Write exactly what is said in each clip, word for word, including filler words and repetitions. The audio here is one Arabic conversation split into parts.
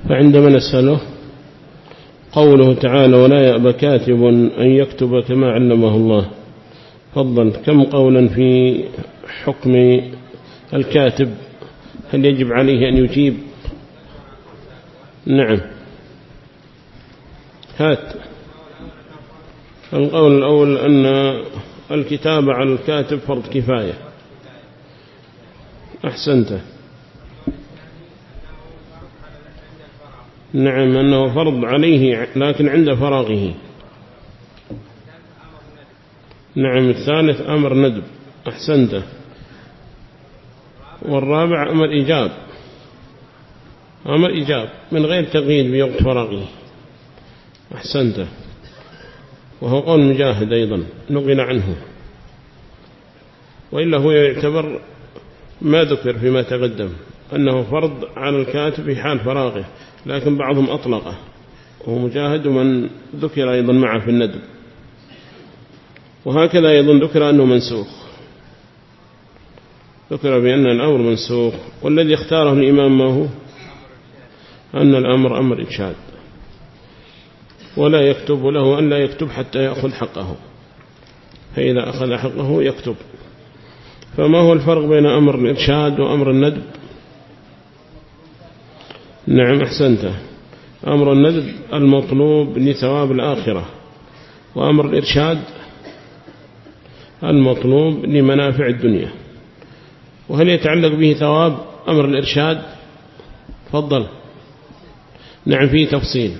فعندما نسأله قوله تعالى ولا يأبى كاتب أن يكتب كما علمه الله. فضل كم قولا في حكم الكاتب، هل يجب عليه أن يجيب؟ نعم هات. القول الأول أن الكتابة على الكاتب فرض كفاية. أحسنت. نعم أنه فرض عليه لكن عند فراغه. نعم الثالث أمر ندب. أحسنت. والرابع أمر إيجاب، أمر إيجاب من غير تقييد بوقت فراغه. أحسنت. وهو قول مجاهد أيضا نقل عنه، وإلا هو يعتبر ما ذكر فيما تقدم أنه فرض على الكاتب في حال فراغه، لكن بعضهم أطلقه، وهو مجاهد ومن ذكر أيضا معه في الندب. وهكذا أيضا ذكر أنه منسوخ، ذكر بأن الأمر منسوخ. والذي اختاره الإمام ما هو أن الأمر أمر إرشاد، ولا يكتب له أن لا يكتب حتى يأخذ حقه، فإذا أخذ حقه يكتب. فما هو الفرق بين أمر الإرشاد وأمر الندب؟ نعم أحسنت. أمر الندب المطلوب لثواب الآخرة، وأمر الإرشاد المطلوب لمنافع الدنيا. وهل يتعلق به ثواب أمر الإرشاد؟ فضل. نعم فيه تفصيل.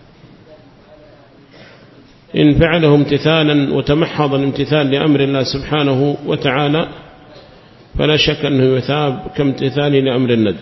إن فعله امتثالا وتمحض الامتثال لأمر الله سبحانه وتعالى فلا شك أنه يثاب كامتثال لأمر الندب.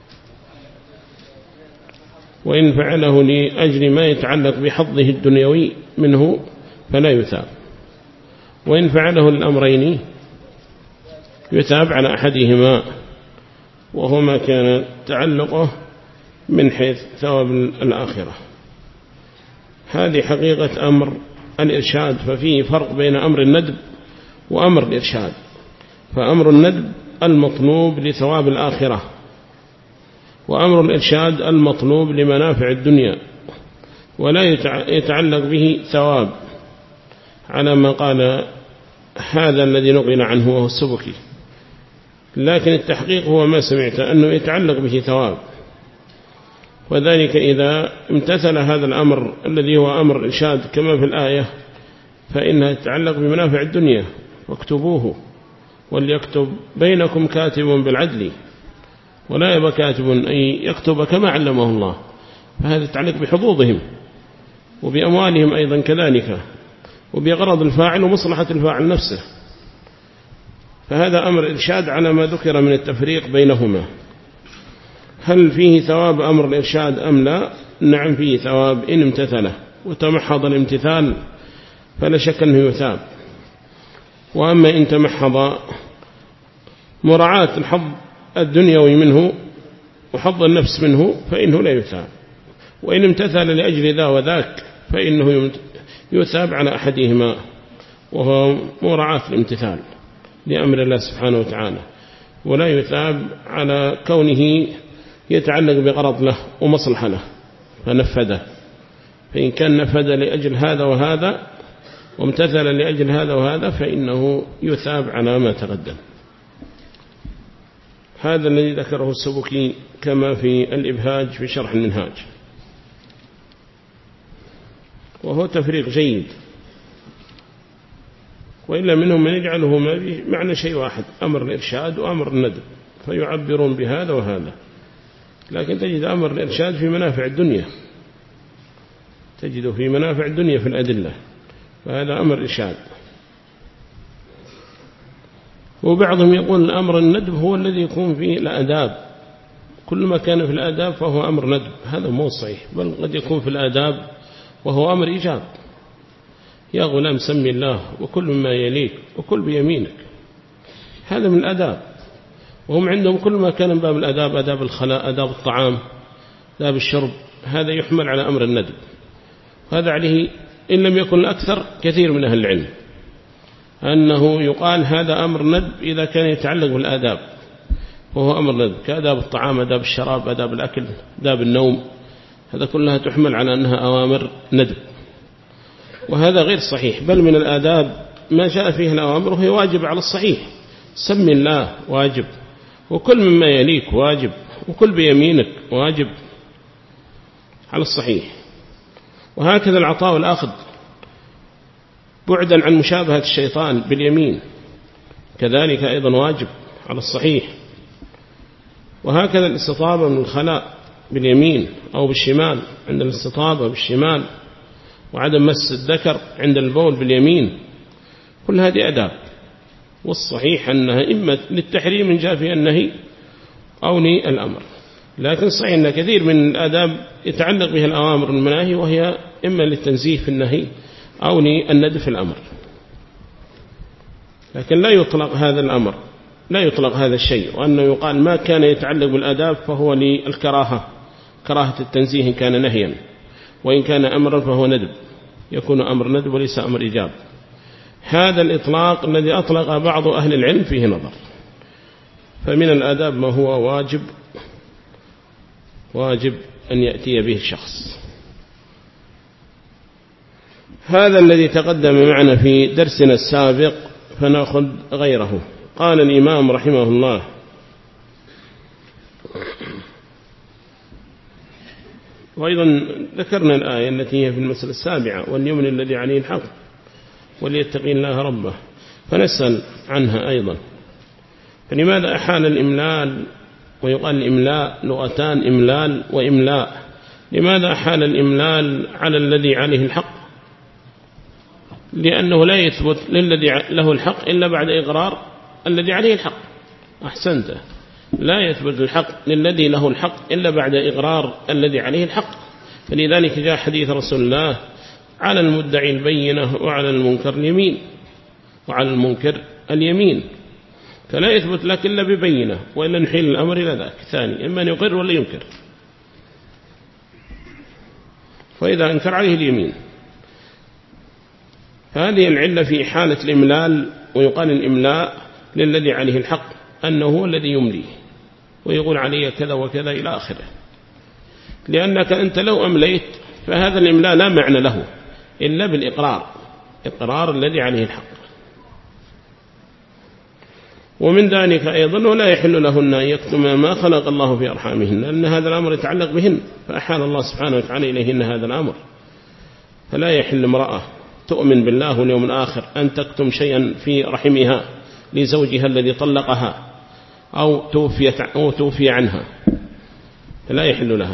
وإن فعله لأجل ما يتعلق بحظه الدنيوي منه فلا يثاب. وإن فعله للأمرين يثاب على أحدهما، وهو ما كان تعلقه من حيث ثواب الآخرة. هذه حقيقة أمر الإرشاد. ففيه فرق بين أمر الندب وأمر الإرشاد. فأمر الندب المطلوب لثواب الآخرة، وأمر الإرشاد المطلوب لمنافع الدنيا، ولا يتعلق به ثواب على ما قال هذا الذي نقل عنه وهو السبكي. لكن التحقيق هو ما سمعت أنه يتعلق به ثواب، وذلك إذا امتثل هذا الأمر الذي هو أمر الإرشاد كما في الآية فإنها تتعلق بمنافع الدنيا. واكتبوه وليكتب بينكم كاتب بالعدل ولا يبقى كاتب أن يكتب كما علمه الله، فهذا يتعلق بحظوظهم وبأموالهم أيضا كذلك، وبغرض الفاعل ومصلحة الفاعل نفسه. فهذا أمر إرشاد على ما ذكر من التفريق بينهما. هل فيه ثواب أمر الإرشاد أم لا؟ نعم فيه ثواب إن امتثله وتمحض الامتثال فلا شك أنه يثاب. وأما إن تمحض مراعاة الحظ الدنيوي منه وحظ النفس منه فإنه لا يثاب. وإن امتثل لأجل ذا وذاك فإنه يثاب على أحدهما، وهو مراعاة الامتثال لأمر الله سبحانه وتعالى، ولا يثاب على كونه يتعلق بغرض له ومصلحة له فنفذه. فإن كان نفذ لأجل هذا وهذا وامتثل لأجل هذا وهذا فإنه يثاب على ما تقدم. هذا الذي ذكره السبكي كما في الإبهاج في شرح المنهاج، وهو تفريق جيد. وإلا منهم من يجعله معنى شيء واحد، أمر الإرشاد وأمر الندب، فيعبرون بهذا وهذا. لكن تجد أمر الإرشاد في منافع الدنيا، تجده في منافع الدنيا في الأدلة، فهذا أمر إرشاد. وبعضهم يقول الأمر الندب هو الذي يكون فيه الآداب، كل ما كان في الآداب فهو أمر ندب. هذا مو صحيح، بل قد يكون في الآداب وهو أمر إيجاب. يا غلام سمي الله وكل مما يليك وكل بيمينك، هذا من الآداب. وهم عندهم كل ما كان من باب الآداب، آداب الخلاء، آداب الطعام، آداب الشرب، هذا يحمل على أمر الندب. هذا عليه إن لم يكن الأكثر كثير من أهل العلم، أنه يقال هذا أمر ندب إذا كان يتعلق بالآداب، وهو أمر ندب كآداب الطعام، آداب الشراب، آداب الأكل، آداب النوم، هذا كلها تحمل على أنها أوامر ندب، وهذا غير صحيح. بل من الآداب ما جاء فيه الأوامر وهي واجب على الصحيح، سم الله واجب، وكل مما يليك واجب، وكل بيمينك واجب على الصحيح. وهكذا العطاء والأخذ بعدا عن مشابهة الشيطان باليمين كذلك أيضا واجب على الصحيح. وهكذا الاستطابة من الخلاء باليمين أو بالشمال عند الاستطابة بالشمال، وعدم مس الذكر عند البول باليمين، كل هذه أداب. والصحيح أنها إما للتحريم إن جاء فيها النهي أو للأمر، لكن صحيح أن كثير من الآداب يتعلق بها الأوامر والمناهي، وهي إما للتنزيه في النهي أو للندب في الأمر. لكن لا يطلق هذا الأمر، لا يطلق هذا الشيء، وأنه يقال ما كان يتعلق بالآداب فهو للكراهة، كراهة التنزيه إن كان نهيا، وإن كان أمرا فهو ندب، يكون أمر ندب وليس أمر إيجاب. هذا الإطلاق الذي أطلق بعض أهل العلم فيه نظر. فمن الآداب ما هو واجب واجب أن يأتي به الشخص. هذا الذي تقدم معنا في درسنا السابق، فنأخذ غيره. قال الإمام رحمه الله: وأيضا ذكرنا الآية التي هي في المسألة السابعة: واليمن الذي عليه الحق وليتقي الله ربه، فنسأل عنها أيضا. فلماذا أحال الإملال؟ ويقال الإملاء لغتان، إملال وإملاء. لماذا أحال الإملال على الذي عليه الحق؟ لأنه لا يثبت للذي له الحق إلا بعد إقرار الذي عليه الحق. أحسنت، لا يثبت الحق للذي له الحق إلا بعد إقرار الذي عليه الحق. فلذلك جاء حديث رسول الله: على المدعي البينة وعلى المنكر اليمين، وعلى المنكر اليمين. فلا يثبت لك إلا ببينة، وإلا نحيل الأمر إلى ذاك ثاني، إما أن يقر ولا ينكر. فإذا أنكر عليه اليمين. فهذه العلة في حالة الإملال. ويقال الإملاء للذي عليه الحق أنه هو الذي يملي ويقول عليه كذا وكذا إلى آخره. لأنك أنت لو أمليت فهذا الإملاء لا معنى له إلا بالإقرار، إقرار الذي عليه الحق. ومن ذلك أيضا: ولا يحل لهن أن يكتم ما خلق الله في أرحامهن، لأن هذا الأمر يتعلق بهن، فأحال الله سبحانه وتعالى إليهن هذا الأمر. فلا يحل امرأة تؤمن بالله واليوم الآخر أن تكتم شيئا في رحمها لزوجها الذي طلقها أو توفيت أو توفي عنها، فلا يحل لها.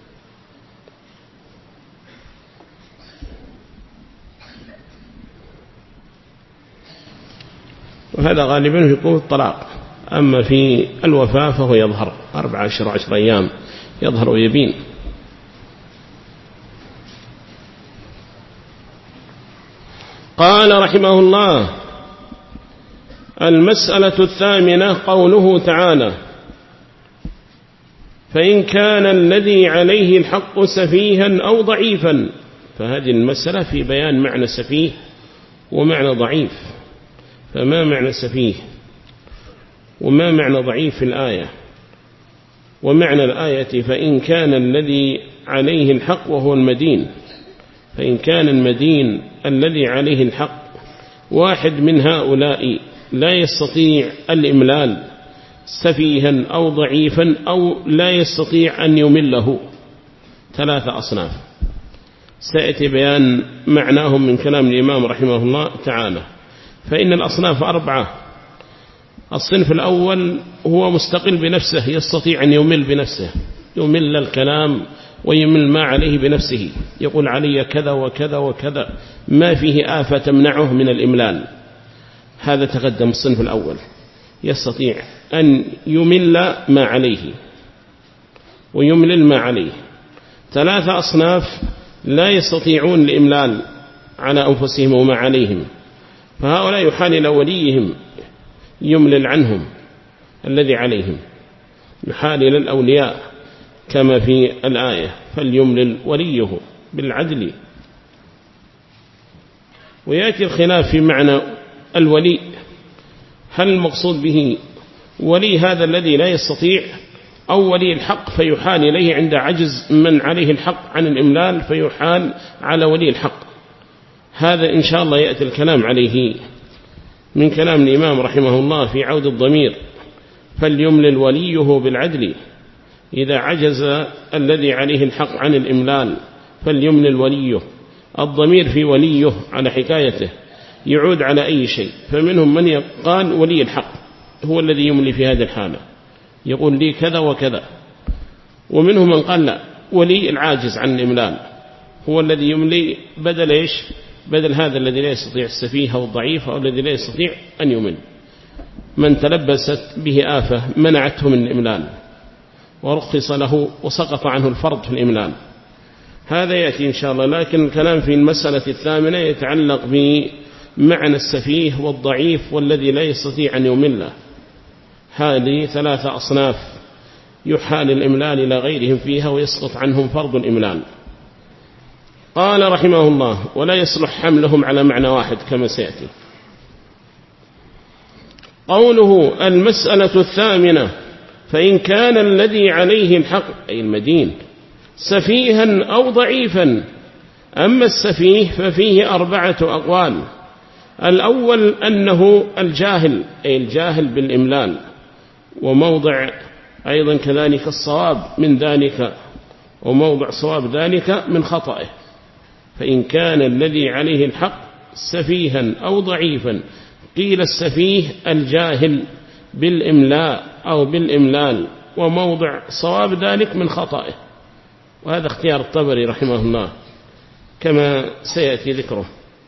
وهذا غالبا يكون الطلاق. أما في الوفاة فهو يظهر أربع عشر عشر أيام، يظهر ويبين. قال رحمه الله: المسألة الثامنة قوله تعالى: فإن كان الذي عليه الحق سفيها أو ضعيفا. فهذه المسألة في بيان معنى سفيه ومعنى ضعيف. فما معنى سفيه وما معنى ضعيف في الآية؟ ومعنى الآية: فإن كان الذي عليه الحق وهو المدين، فإن كان المدين الذي عليه الحق واحد من هؤلاء لا يستطيع الإملال، سفيها أو ضعيفا أو لا يستطيع أن يمله. ثلاثة أصناف سيأتي بيان معناهم من كلام الإمام رحمه الله تعالى. فإن الأصناف أربعة. الصنف الأول هو مستقل بنفسه، يستطيع أن يمل بنفسه، يمل الكلام ويمل ما عليه بنفسه، يقول علي كذا وكذا وكذا، ما فيه آفة تمنعه من الإملال. هذا تقدم الصنف الأول، يستطيع أن يمل ما عليه ويملل ما عليه. ثلاثة أصناف لا يستطيعون الإملال على أنفسهم وما عليهم، فهؤلاء يحال إلى وليهم يملل عنهم الذي عليهم، يحال إلى الأولياء كما في الآية: فليملل وليه بالعدل. ويأتي الخلاف في معنى الولي، هل المقصود به ولي هذا الذي لا يستطيع، أو ولي الحق فيحال إليه عند عجز من عليه الحق عن الإملال فيحال على ولي الحق. هذا إن شاء الله يأتي الكلام عليه من كلام الإمام رحمه الله في عود الضمير: فليملل وليه بالعدل إذا عجز الذي عليه الحق عن الإملال فليملل وليه. الضمير في وليه على حكايته يعود على أي شيء، فمنهم من قال ولي الحق هو الذي يملي في هذه الحالة، يقول لي كذا وكذا، ومنهم من قال لا، ولي العاجز عن الإملال هو الذي يملي بدل إيش؟ بدل هذا الذي لا يستطيع، السفيه أو الضعيف أو الذي لا يستطيع أن يمل، من تلبست به آفة منعته من الإملال ورخص له وسقط عنه الفرض في الإملال. هذا يأتي إن شاء الله. لكن الكلام في المسألة الثامنة يتعلق بمعنى السفيه والضعيف والذي لا يستطيع أن يمله. هذه ثلاثة أصناف يحال الإملال إلى غيرهم فيها ويسقط عنهم فرض الإملال. قال رحمه الله: ولا يصلح حملهم على معنى واحد كما سيأتي. قوله: المسألة الثامنة: فإن كان الذي عليه الحق أي المدين سفيها أو ضعيفا. أما السفيه ففيه أربعة أقوال. الأول أنه الجاهل أي الجاهل بالإملال، وموضع أيضا كذلك الصواب من ذلك، وموضع صواب ذلك من خطأه. فإن كان الذي عليه الحق سفيها أو ضعيفا، قيل السفيه الجاهل بالإملاء أو بالإملال، وموضع صواب ذلك من خطأه. وهذا اختيار الطبري رحمه الله كما سيأتي ذكره.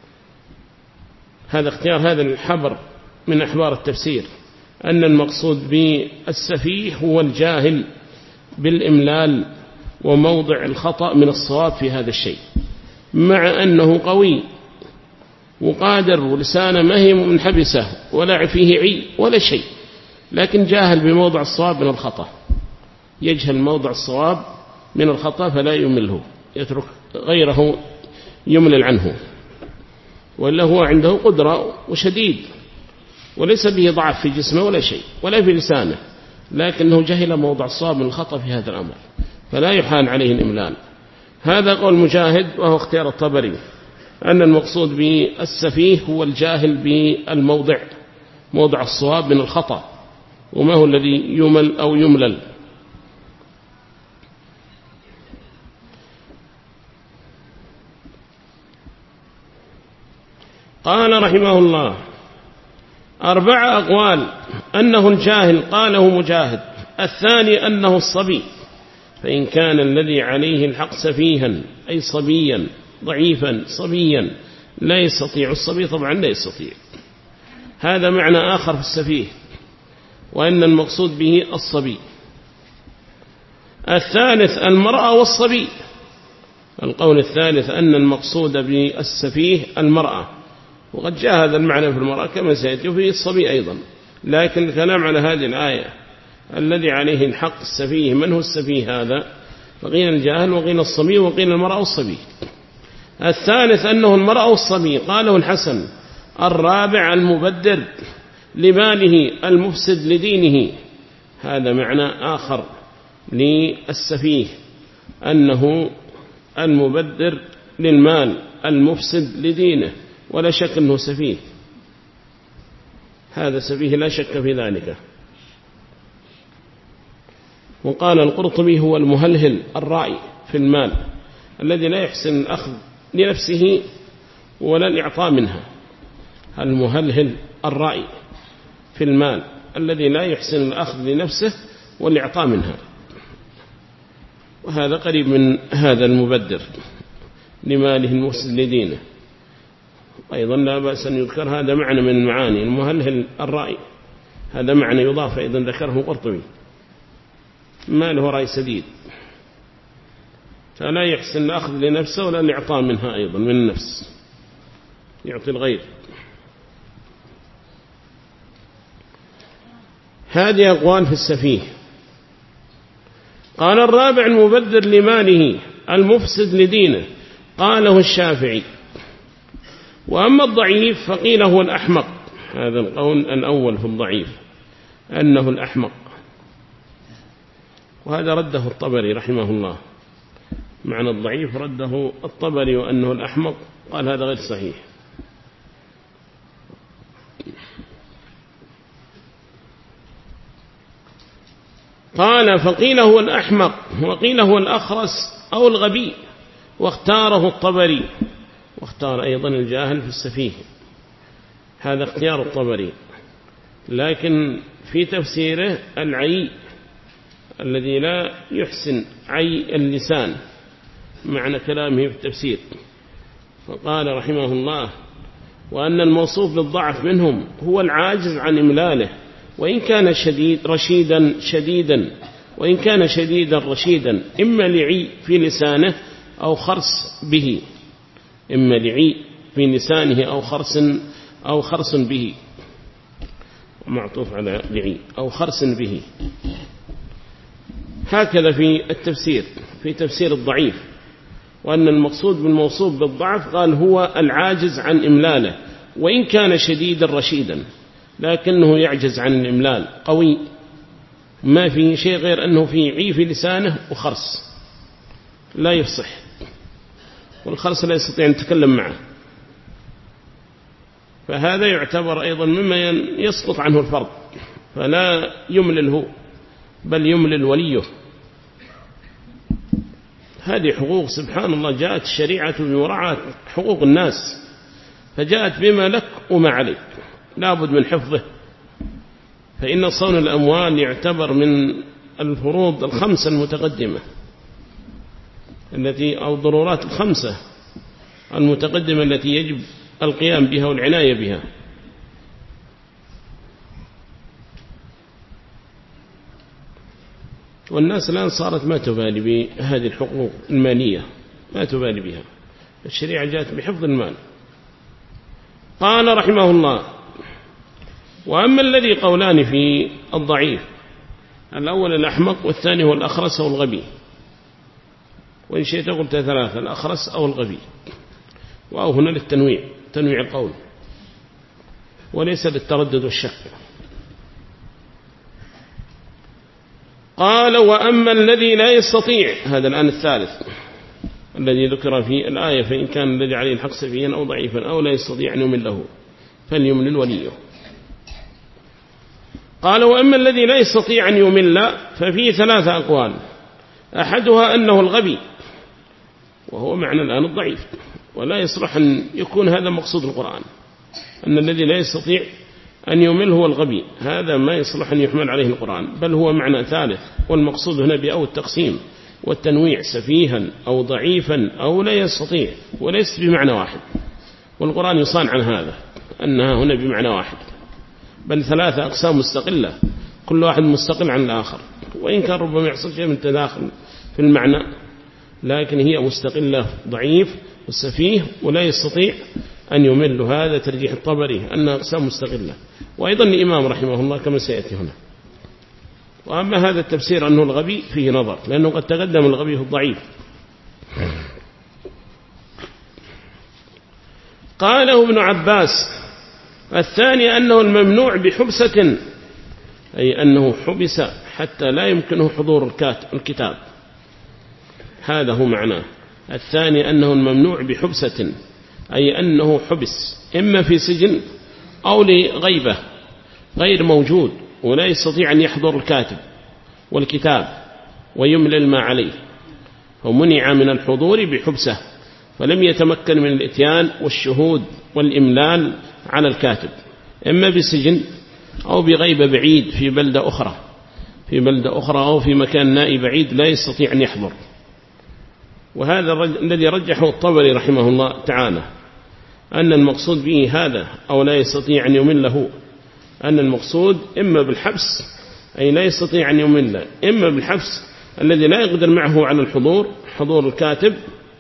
هذا اختيار هذا الحبر من أحبار التفسير، أن المقصود بالسفيه هو الجاهل بالإملال، وموضع الخطأ من الصواب في هذا الشيء، مع أنه قوي وقادر ولسانه ما هي منحبسة ولا فيه عي ولا شيء، لكن جاهل بموضع الصواب من الخطأ، يجهل موضع الصواب من الخطأ فلا يمله، يترك غيره يملل عنه، ولا هو عنده قدرة وشديد وليس به ضعف في جسمه ولا شيء ولا في لسانه، لكنه جهل موضع الصواب من الخطأ في هذا الأمر فلا يحال عليه الإملال. هذا قول مجاهد وهو اختيار الطبري، أن المقصود بالسفيه هو الجاهل بالموضع، موضع الصواب من الخطأ، وما هو الذي يمل أو يملل. قال رحمه الله: أربع أقوال. أنه الجاهل قاله مجاهد. الثاني أنه الصبي، فإن كان الذي عليه الحق سفيها أي صبيا ضعيفا صبيا لا يستطيع، الصبي طبعا لا يستطيع، هذا معنى آخر في السفيه، وأن المقصود به الصبي. الثالث المرأة والصبي. القول الثالث أن المقصود بالسفيه المرأة، وقد جاء هذا المعنى في المرأة كما سيأتي في الصبي أيضا، لكن الكلام على هذه الآية الذي عليه الحق السفيه، من هو السفيه هذا؟ فقيل الجاهل وقيل الصبي وقيل المرأة والصبي. الثالث أنه المرأة والصبي، قاله الحسن. الرابع المبدر لماله المفسد لدينه، هذا معنى آخر للسفيه، أنه المبدر للمال المفسد لدينه، ولا شك أنه سفيه، هذا سفيه لا شك في ذلك. وقال القرطبي: هو المهلهل الرائي في المال الذي لا يحسن الأخذ لنفسه ولا الإعطاء منها. المهلهل الرائي في المال الذي لا يحسن الأخذ لنفسه والإعطاء منها، وهذا قريب من هذا المبدر لماله المفسد لدينه. أيضا لا بأس أن يذكر هذا معنى من المعاني، المهلهل الرائي هذا معنى يضاف أيضا ذكره قرطبي، ماله رأي سديد فلا يحسن الأخذ لنفسه ولا الإعطاء منها، أيضا من النفس يعطي الغير. هذه أقوال في السفيه. قال الرابع المبدر لماله المفسد لدينه، قاله الشافعي. وأما الضعيف فقيل هو الأحمق، هذا القول الأول في الضعيف أنه الأحمق، وهذا رده الطبري رحمه الله، معنى الضعيف رده الطبري وأنه الأحمق، قال هذا غير صحيح. قال فقيل هو الأحمق وقيل هو الأخرس أو الغبي، واختاره الطبري، واختار أيضا الجاهل في السفيه، هذا اختيار الطبري. لكن في تفسيره العي الذي لا يحسن عي اللسان معنى كلامه في التفسير، فقال رحمه الله وأن الموصوف بالضعف منهم هو العاجز عن إملاله، وإن كان شديد رشيدا شديدا وإن كان شديدا رشيدا، إما لعي في لسانه أو خرس به، إما لعي في لسانه أو خرس أو خرس به، معطوف على لعي أو خرس به. هكذا في التفسير، في تفسير الضعيف، وأن المقصود بالموصوف بالضعف قال هو العاجز عن إملاله، وإن كان شديدا رشيدا لكنه يعجز عن الإملال، قوي ما في شيء غير أنه في عي في لسانه وخرس لا يفصح، والخرس لا يستطيع أن يتكلم معه، فهذا يعتبر أيضا مما يسقط عنه الفرض، فلا يملله بل يملل وليه. هذه حقوق سبحان الله، جاءت الشريعة بمراعاة حقوق الناس، فجاءت بما لك وما عليك، لابد من حفظه. فإن صون الأموال يعتبر من الفروض الخمسة المتقدمة التي أو ضرورات الخمسة المتقدمة التي يجب القيام بها والعناية بها. والناس الآن صارت ما تبالي بهذه الحقوق المالية، ما تبالي بها، الشريعة جاءت بحفظ المال. قال رحمه الله وأما الذي قولان في الضعيف، الأول الأحمق والثاني هو الأخرس أو الغبي، وإن شئت قلت ثلاثة، الأخرس أو الغبي، وأو هنا للتنويع، تنويع القول وليس للتردد والشك. قال وأما الذي لا يستطيع، هذا الآن الثالث الذي ذكر في الآية، فإن كان الذي عليه الحق سفيا أو ضعيفا أو لا يستطيع أن يمله فليملل وليه. قال وأما الذي لا يستطيع أن يمل ففيه ثلاثة أقوال، أحدها أنه الغبي، وهو معنى الآن الضعيف، ولا يصلح أن يكون هذا مقصود القرآن، أن الذي لا يستطيع أن يمل هو الغبي، هذا ما يصلح أن يحمل عليه القرآن، بل هو معنى ثالث، والمقصود هنا بأو التقسيم والتنويع، سفيها أو ضعيفا أو لا يستطيع، وليس بمعنى واحد، والقرآن يصان عن هذا أنها هنا بمعنى واحد، بل ثلاثة أقسام مستقلة، كل واحد مستقل عن الآخر، وإن كان ربما يحصل شيء من تداخل في المعنى، لكن هي مستقلة، ضعيف والسفيه ولا يستطيع أن يمل. هذا ترجيح الطبري أنها أقسام مستقلة، وأيضا الإمام رحمه الله كما سيأتي هنا. وأما هذا التفسير أنه الغبي فيه نظر، لأنه قد تقدم الغبي هو الضعيف. قاله ابن عباس الثاني أنه الممنوع بحبسة، أي أنه حبس حتى لا يمكنه حضور الكتاب، هذا هو معناه. الثاني أنه الممنوع بحبسة، أي أنه حبس إما في سجن أو لغيبة غير موجود ولا يستطيع أن يحضر الكاتب والكتاب ويملل ما عليه، ومنع من الحضور بحبسه، فلم يتمكن من الإتيان والشهود والإملال على الكاتب، إما بسجن أو بغيبة بعيد في بلدة أخرى في بلدة أخرى أو في مكان نائي بعيد لا يستطيع أن يحضر. وهذا الذي رجحه الطبري رحمه الله تعالى، أن المقصود به هذا أو لا يستطيع أن يمله، أن المقصود إما بالحبس أي لا يستطيع أن يمل، إما بالحبس الذي لا يقدر معه على الحضور حضور الكاتب،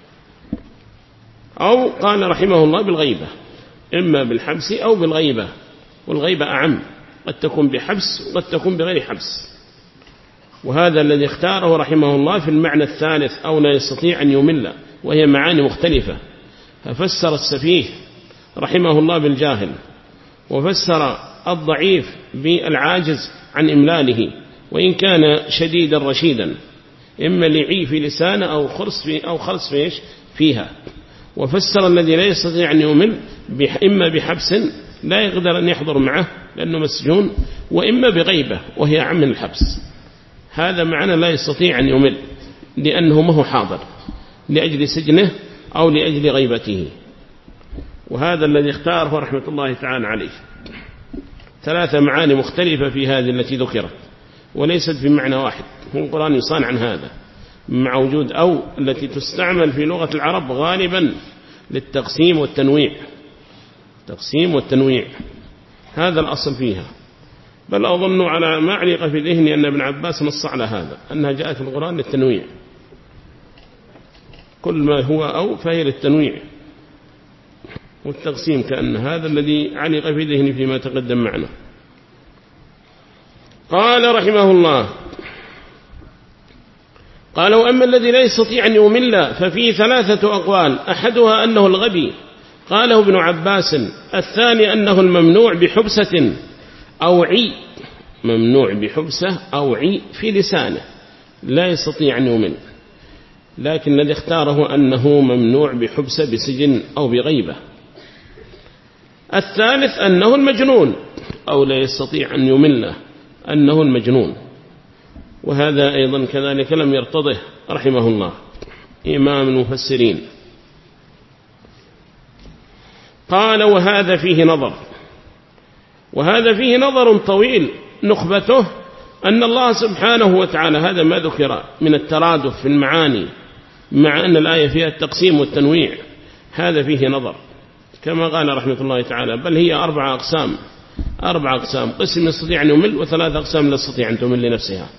أو قال رحمه الله بالغيبة، إما بالحبس أو بالغيبة، والغيبة أعم، قد تكون بحبس وقد تكون بغير حبس. وهذا الذي اختاره رحمه الله في المعنى الثالث أو لا يستطيع أن يمل، وهي معاني مختلفة، ففسر السفيه رحمه الله بالجاهل، وفسر الضعيف بالعاجز عن إملاله، وإن كان شديدا رشيدا، إما لعي في لسانه أو خرس في أو خرس فيش فيها. وفسر الذي لا يستطيع أن يمل إما بحبس لا يقدر أن يحضر معه لأنه مسجون، وإما بغيبة وهي عم الحبس. هذا معنى لا يستطيع أن يمل لأنه ما هو حاضر لأجل سجنه أو لأجل غيبته. وهذا الذي اختاره رحمة الله تعالى عليه. ثلاثة معاني مختلفة في هذه التي ذكرت وليست في معنى واحد. القرآن يصان عن هذا مع وجود أو التي تستعمل في لغة العرب غالبا للتقسيم والتنويع، تقسيم والتنويع هذا الأصل فيها. بل أظن على ما علق في ذهني أن ابن عباس نص على هذا، أنها جاءت في القرآن للتنويع، كل ما هو أو فهي للتنويع والتقسيم، كأن هذا الذي علق في ذهني فيما تقدم معنا. قال رحمه الله: قال: وأما الذي لا يستطيع أن يمل ففيه ثلاثة أقوال، أحدها أنه الغبي قاله ابن عباس، الثاني أنه الممنوع بحبسة أو عي، ممنوع بحبسة أو عي في لسانه لا يستطيع أن يمل، لكن الذي اختاره أنه ممنوع بحبسة بسجن أو بغيبة. الثالث أنه المجنون أو لا يستطيع أن يمل، أنه المجنون. وهذا أيضا كذلك لم يرتضه رحمه الله إمام المفسرين. قال: وهذا فيه نظر، وهذا فيه نظر طويل، نخبته أن الله سبحانه وتعالى، هذا ما ذكر من الترادف في المعاني مع أن الآية فيها التقسيم والتنويع، هذا فيه نظر كما قال رحمة الله تعالى، بل هي أربع أقسام، أربع أقسام، قسم يستطيع أن يمل وثلاث أقسام لا تستطيع أن تمل لنفسها.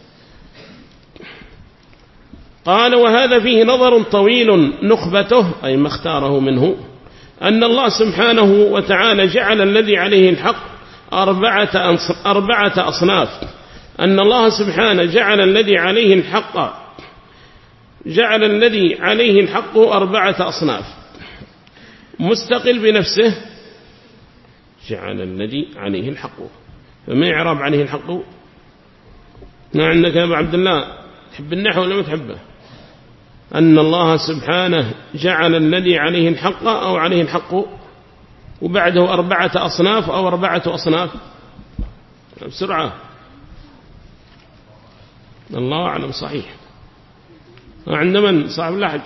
قال: وهذا فيه نظر طويل، نخبته أي ما اختاره منه أن الله سبحانه وتعالى جعل الذي عليه الحق أربعة, أربعة أصناف، أن الله سبحانه جعل الذي عليه الحق جعل الذي عليه الحق أربعة أصناف، مستقل بنفسه، جعل الذي عليه الحق. فما يعرب عليه الحق؟ ما عندك يا أبو عبد الله، تحب النحو ولا ما تحبه؟ أن الله سبحانه جعل الذي عليه الحق أو عليه الحق وبعده أربعة أصناف أو أربعة أصناف. بسرعة، الله أعلم صحيح. عند من صاحب اللحج؟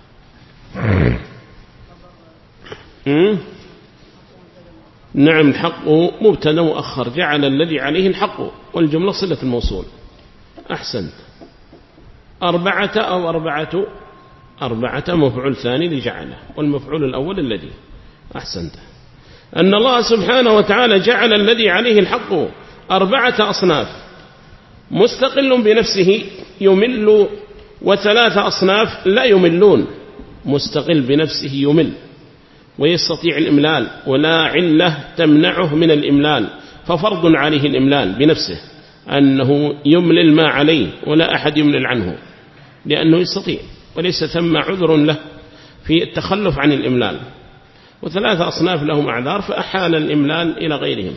نعم، الحق مبتدا مؤخر، جعل الذي عليه الحق، والجملة صلة الموصول. أحسن. أربعة أو أربعة، أربعة مفعول ثاني لجعله، والمفعول الأول الذي. أحسنت. أن الله سبحانه وتعالى جعل الذي عليه الحق أربعة أصناف، مستقل بنفسه يمل، وثلاث أصناف لا يملون، مستقل بنفسه يمل ويستطيع الإملال ولا علة تمنعه من الإملال، ففرض عليه الإملال بنفسه، أنه يملل ما عليه ولا أحد يملل عنه، لأنه يستطيع وليس ثم عذر له في التخلف عن الإملال. وثلاثة أصناف لهم أعذار فأحال الإملال إلى غيرهم.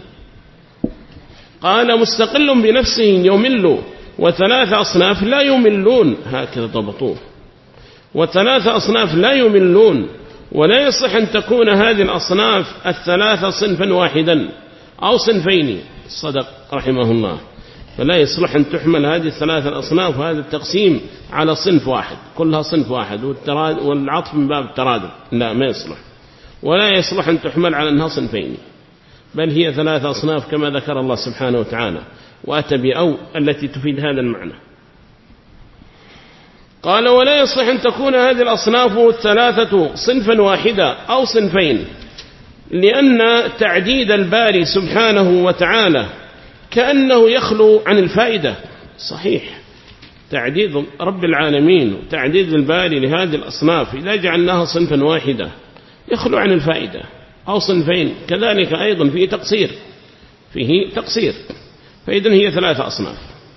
قال: مستقل بنفسه يمل، وثلاثة أصناف لا يملون، هكذا ضبطوه، وثلاثة أصناف لا يملون، ولا يصح أن تكون هذه الأصناف الثلاثة صنفا واحدا أو صنفين. صدق رحمه الله. فلا يصلح أن تحمل هذه الثلاثة الأصناف وهذا التقسيم على صنف واحد، كلها صنف واحد والعطف من باب الترادف، لا، ما يصلح. ولا يصلح أن تحمل على أنها صنفين، بل هي ثلاثة أصناف كما ذكر الله سبحانه وتعالى، وأتى بأو التي تفيد هذا المعنى. قال: ولا يصح أن تكون هذه الأصناف الثلاثة صنفا واحدا أو صنفين، لأن تعديد الباري سبحانه وتعالى كأنه يخلو عن الفائدة. صحيح، تعديد رب العالمين وتعديد الباري لهذه الأصناف إذا جعلناها صنفا واحدا يخلو عن الفائدة، أو صنفين كذلك أيضا فيه تقصير، فيه تقصير، فإذن هي ثلاثة أصناف.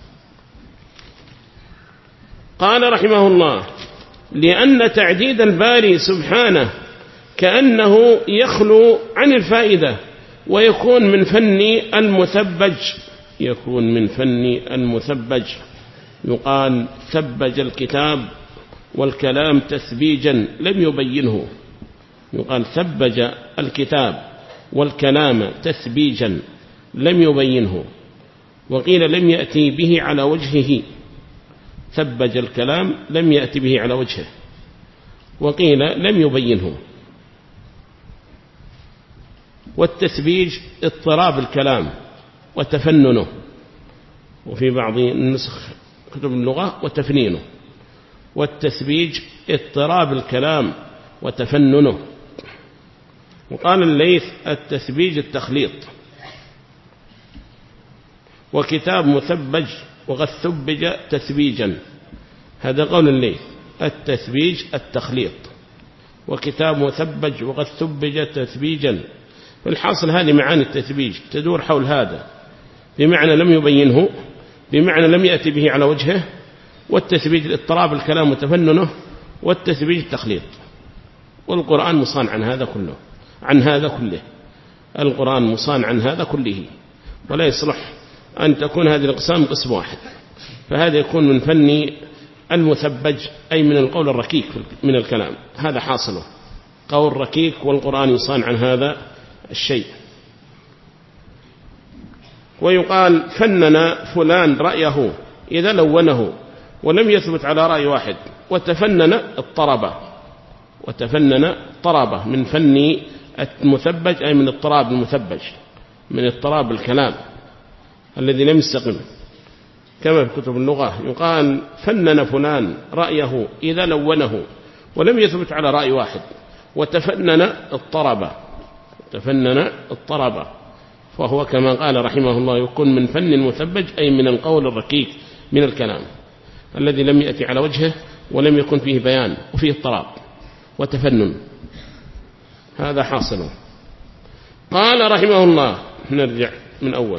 قال رحمه الله: لأن تعديد الباري سبحانه كأنه يخلو عن الفائدة ويكون من فن المثبج يكون من فن المثبج، يقال ثبج الكتاب والكلام تثبيجا لم يبينه، يقال ثبج الكتاب والكلام تثبيجا لم يبينه، وقيل لم يأتي به على وجهه، ثبج الكلام لم يأتي به على وجهه، وقيل لم يبينه. والتثبيج اضطراب الكلام وتفننه، وفي بعض النسخ كتب اللغة وتفنينه. والتثبيج اضطراب الكلام وتفننه. وقال الليث التثبيج التخليط. وكتاب مثبج وقد ثبج تثبيجا، هذا قول الليث، التثبيج التخليط، وكتاب مثبج وقد ثبج تثبيجا. فالحاصل هذه معاني التثبيج تدور حول هذا، بمعنى لم يبينه، بمعنى لم يأتي به على وجهه. والتثبيج اضطراب الكلام وتفننه، والتثبيج التخليط. والقرآن مصان عن هذا كله، عن هذا كله القرآن مصان عن هذا كله، ولا يصلح أن تكون هذه الأقسام قسم واحد. فهذا يكون من فن المثبج، أي من القول الركيك من الكلام، هذا حاصله قول ركيك، والقرآن يصان عن هذا الشيء. ويقال فنن فلان رأيه إذا لونه ولم يثبت على رأي واحد، وتفنن الطربة، وتفنن الطربة من فن المثبج، أي من اضطراب المثبج، من اضطراب الكلام الذي لم يستقم، كما في كتب اللغة يقال فنن فلان رأيه إذا لونه ولم يثبت على رأي واحد، وتفنن الطربة، تفنن الطربة. فهو كما قال رحمه الله يكون من فن المثبج، أي من القول الركيك من الكلام الذي لم يأتي على وجهه ولم يكن فيه بيان وفيه اضطراب وتفنن، هذا حاصل. قال رحمه الله، نرجع من أول،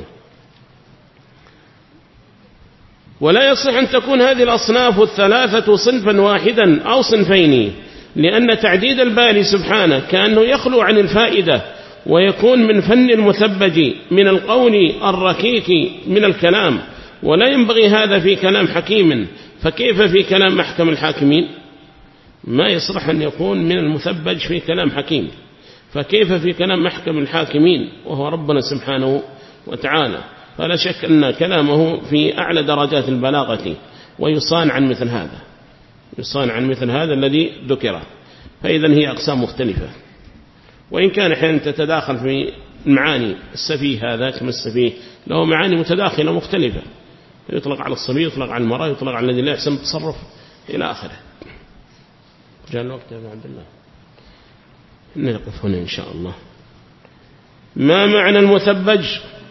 ولا يصح أن تكون هذه الأصناف الثلاثة صنفا واحدا أو صنفين، لأن تعديد الباري سبحانه كأنه يخلو عن الفائدة، ويكون من فن المثبج من القول الركيك من الكلام، ولا ينبغي هذا في كلام حكيم، فكيف في كلام محكم الحاكمين؟ ما يصلح أن يكون من المثبج في كلام حكيم، فكيف في كلام محكم الحاكمين وهو ربنا سبحانه وتعالى؟ فلا شك أن كلامه في أعلى درجات البلاغة، ويصان عن مثل هذا، يصان عن مثل هذا الذي ذكره. فإذا هي أقسام مختلفة، وإن كان حين تتداخل في المعاني. السفيه هذا كما السفيه له معاني متداخلة مختلفة، يطلق على الصبي، يطلق على المرأة، يطلق على الذي لا يحسن التصرف إلى آخره. جاء الوقت يا عبد الله، نقف هنا إن شاء الله. ما معنى المثبج؟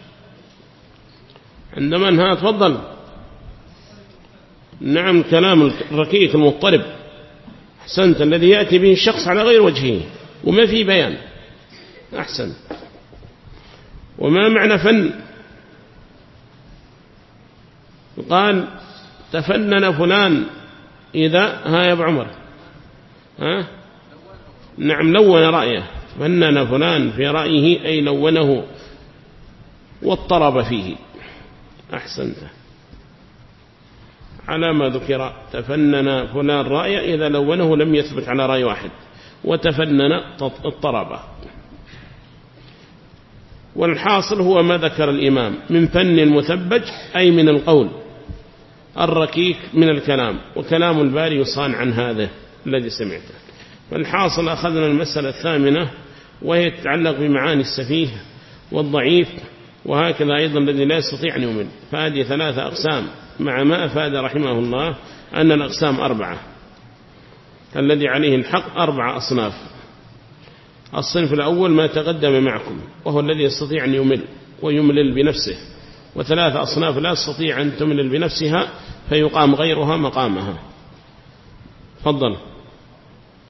عندما انها تفضل. نعم، كلام الركيك المضطرب، أحسنت، الذي يأتي به الشخص على غير وجهه وما في بيان، أحسن. وما معنى فن؟ قال تفنن فلان إذا، ها يا أبو عمر، ها؟ نعم، لون رأيه، فنن فلان في رأيه أي لونه واضطرب فيه، أحسنت، على ما ذكر. تفنن فلان رأيه إذا لونه لم يثبت على رأي واحد، وتفنن اضطرب. والحاصل هو ما ذكر الإمام من فن المثبج، أي من القول الركيك من الكلام، وكلام الباري يصان عن هذا الذي سمعته. فالحاصل أخذنا المسألة الثامنة، وهي تتعلق بمعاني السفيه والضعيف، وهكذا أيضا الذي لا يستطيع أن يؤمن. فهذه ثلاثة أقسام، مع ما أفاد رحمه الله أن الأقسام أربعة، الذي عليه الحق أربع أصناف. الصنف الأول ما تقدم معكم، وهو الذي يستطيع أن يمل ويملل بنفسه، وثلاثة أصناف لا تستطيع أن تملل بنفسها، فيقام غيرها مقامها. تفضل.